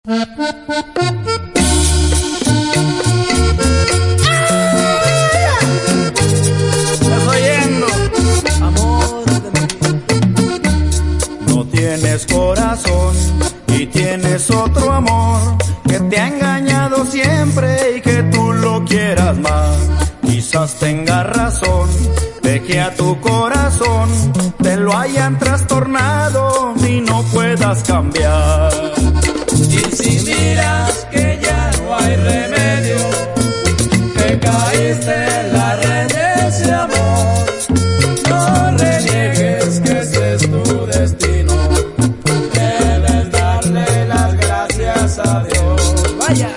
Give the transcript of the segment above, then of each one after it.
No tienes corazón y tienes otro amor que te ha engañado siempre y que tú lo quieras más. Quizás tengas razón de que a tu corazón te lo hayan trastornado y no puedas cambiar. Y si miras que ya no hay remedio, que caíste en la red de ese amor, no reniegues que ese es tu destino. Debes darle las gracias a Dios. ¡Vaya!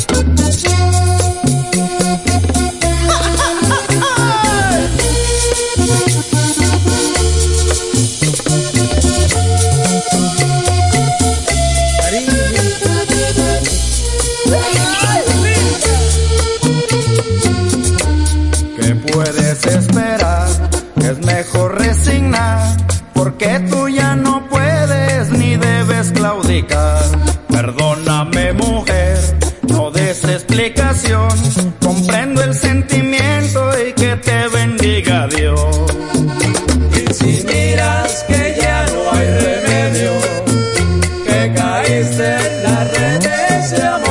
¿Qué puedes esperar? Es mejor resignar, porque tú ya no puedes ni debes claudicar. Perdóname, mujer, no des explicación, comprendo el sentimiento y que te bendiga Dios. Y si miras que ya no hay remedio, que caíste en la red de ese amor,